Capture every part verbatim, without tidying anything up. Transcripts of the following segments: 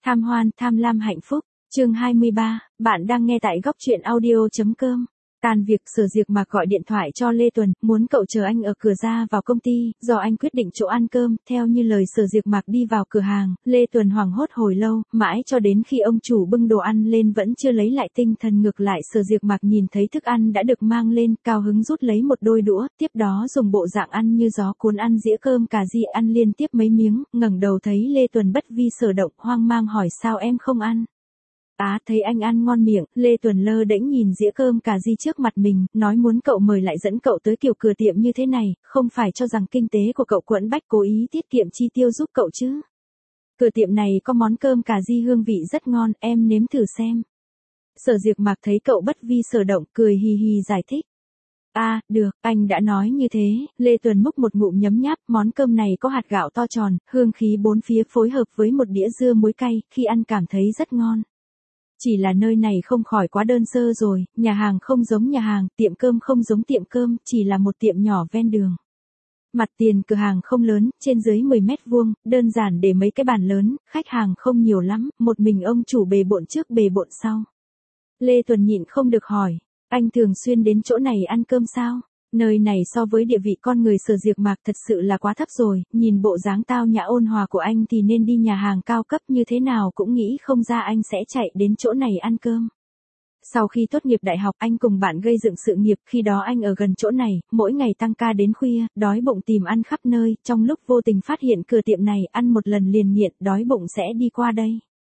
Tham hoan, tham lam hạnh phúc. Chương hai mươi ba, bạn đang nghe tại góc truyện audio.com. Tan việc, Sở Diệp Mạc gọi điện thoại cho Lê Tuần, muốn cậu chờ anh ở cửa ra vào công ty, do anh quyết định chỗ ăn cơm, theo như lời Sở Diệp Mạc đi vào cửa hàng, Lê Tuần hoảng hốt hồi lâu, mãi cho đến khi ông chủ bưng đồ ăn lên vẫn chưa lấy lại tinh thần, ngược lại Sở Diệp Mạc nhìn thấy thức ăn đã được mang lên, cao hứng rút lấy một đôi đũa, tiếp đó dùng bộ dạng ăn như gió cuốn ăn dĩa cơm cà ri ăn liên tiếp mấy miếng, ngẩng đầu thấy Lê Tuần bất vi sở động, hoang mang hỏi sao em không ăn. Á, thấy anh ăn ngon miệng, Lê Tuần lơ đễnh nhìn dĩa cơm cà ri trước mặt mình, nói muốn cậu mời lại dẫn cậu tới kiểu cửa tiệm như thế này, không phải cho rằng kinh tế của cậu quẫn bách cố ý tiết kiệm chi tiêu giúp cậu chứ. Cửa tiệm này có món cơm cà ri hương vị rất ngon, em nếm thử xem. Sở Diệp Mạc thấy cậu bất vi sở động, cười hì hì giải thích. À, được, anh đã nói như thế, Lê Tuần múc một ngụm nhấm nháp, món cơm này có hạt gạo to tròn, hương khí bốn phía phối hợp với một đĩa dưa muối cay, khi ăn cảm thấy rất ngon. Chỉ là nơi này không khỏi quá đơn sơ rồi, nhà hàng không giống nhà hàng, tiệm cơm không giống tiệm cơm, chỉ là một tiệm nhỏ ven đường. Mặt tiền cửa hàng không lớn, trên dưới mười mét vuông, đơn giản để mấy cái bàn lớn, khách hàng không nhiều lắm, một mình ông chủ bề bộn trước bề bộn sau. Lê Tuần nhịn không được hỏi, anh thường xuyên đến chỗ này ăn cơm sao? Nơi này so với địa vị con người Sở Diệp Mạc thật sự là quá thấp rồi, nhìn bộ dáng tao nhã ôn hòa của anh thì nên đi nhà hàng cao cấp như thế nào cũng nghĩ không ra anh sẽ chạy đến chỗ này ăn cơm. Sau khi tốt nghiệp đại học anh cùng bạn gây dựng sự nghiệp, khi đó anh ở gần chỗ này, mỗi ngày tăng ca đến khuya, đói bụng tìm ăn khắp nơi, trong lúc vô tình phát hiện cửa tiệm này, ăn một lần liền nghiện, đói bụng sẽ đi qua đây.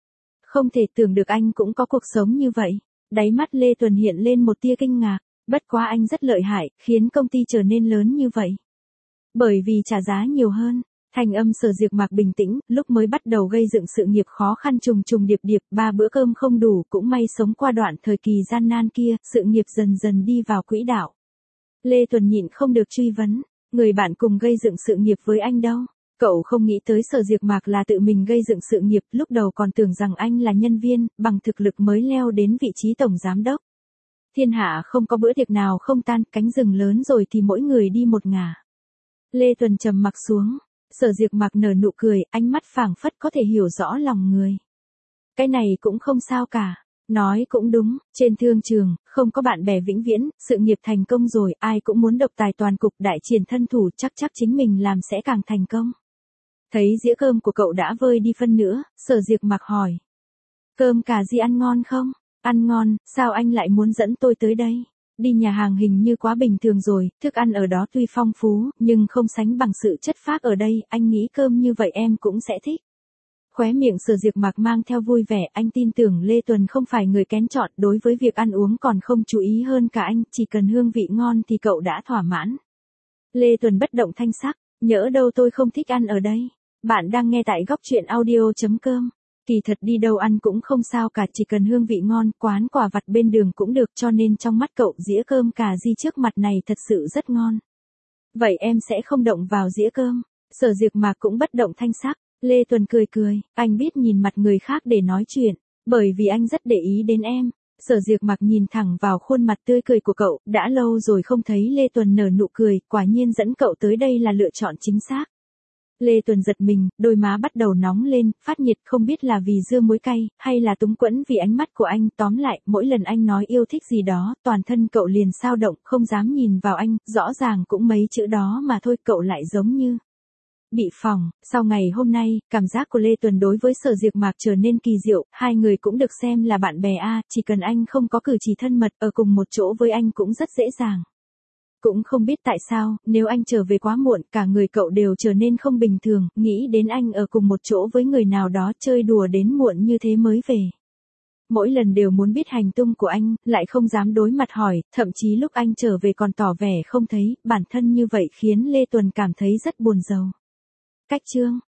Không thể tưởng được anh cũng có cuộc sống như vậy. Đáy mắt Lê Tuần hiện lên một tia kinh ngạc. Bất quá anh rất lợi hại, khiến công ty trở nên lớn như vậy. Bởi vì trả giá nhiều hơn. Thanh âm Sở Diệp Mạc bình tĩnh, lúc mới bắt đầu gây dựng sự nghiệp khó khăn trùng trùng điệp điệp, ba bữa cơm không đủ, cũng may sống qua đoạn thời kỳ gian nan kia, sự nghiệp dần dần đi vào quỹ đạo. Lê Tuần nhịn không được truy vấn, người bạn cùng gây dựng sự nghiệp với anh đâu? Cậu không nghĩ tới Sở Diệp Mạc là tự mình gây dựng sự nghiệp, lúc đầu còn tưởng rằng anh là nhân viên, bằng thực lực mới leo đến vị trí tổng giám đốc. Thiên hạ không có bữa tiệc nào không tan, cánh rừng lớn rồi thì mỗi người đi một ngả. Lê Tuần trầm mặc xuống, Sở Diệp Mạc nở nụ cười, ánh mắt phảng phất có thể hiểu rõ lòng người. Cái này cũng không sao cả, nói cũng đúng, trên thương trường, không có bạn bè vĩnh viễn, sự nghiệp thành công rồi, ai cũng muốn độc tài toàn cục đại triển thân thủ, chắc chắc chính mình làm sẽ càng thành công. Thấy dĩa cơm của cậu đã vơi đi phân nữa, Sở Diệp Mạc hỏi. Cơm cà ri ăn ngon không? Ăn ngon, sao anh lại muốn dẫn tôi tới đây? Đi nhà hàng hình như quá bình thường rồi, thức ăn ở đó tuy phong phú, nhưng không sánh bằng sự chất phác ở đây, anh nghĩ cơm như vậy em cũng sẽ thích. Khóe miệng Sở Diệp Mạc mang theo vui vẻ, anh tin tưởng Lê Tuần không phải người kén chọn, đối với việc ăn uống còn không chú ý hơn cả anh, chỉ cần hương vị ngon thì cậu đã thỏa mãn. Lê Tuần bất động thanh sắc, nhỡ đâu tôi không thích ăn ở đây. Bạn đang nghe tại góc truyện audio.com. Kỳ thật đi đâu ăn cũng không sao cả, chỉ cần hương vị ngon, quán quả vặt bên đường cũng được, cho nên trong mắt cậu dĩa cơm cà ri trước mặt này thật sự rất ngon. Vậy em sẽ không động vào dĩa cơm. Sở Diệp Mạc cũng bất động thanh sắc. Lê Tuần cười cười, anh biết nhìn mặt người khác để nói chuyện, bởi vì anh rất để ý đến em. Sở Diệp Mạc nhìn thẳng vào khuôn mặt tươi cười của cậu, đã lâu rồi không thấy Lê Tuần nở nụ cười, quả nhiên dẫn cậu tới đây là lựa chọn chính xác. Lê Tuần giật mình, đôi má bắt đầu nóng lên, phát nhiệt, không biết là vì dưa muối cay, hay là túng quẫn vì ánh mắt của anh, tóm lại, mỗi lần anh nói yêu thích gì đó, toàn thân cậu liền xao động, không dám nhìn vào anh, rõ ràng cũng mấy chữ đó mà thôi, cậu lại giống như bị phỏng. Sau ngày hôm nay, cảm giác của Lê Tuần đối với Sở Diệp Mạc trở nên kỳ diệu, hai người cũng được xem là bạn bè a, chỉ cần anh không có cử chỉ thân mật, ở cùng một chỗ với anh cũng rất dễ dàng. Cũng không biết tại sao, nếu anh trở về quá muộn, cả người cậu đều trở nên không bình thường, nghĩ đến anh ở cùng một chỗ với người nào đó chơi đùa đến muộn như thế mới về. Mỗi lần đều muốn biết hành tung của anh, lại không dám đối mặt hỏi, thậm chí lúc anh trở về còn tỏ vẻ không thấy, bản thân như vậy khiến Lê Tuần cảm thấy rất buồn rầu. Cách chương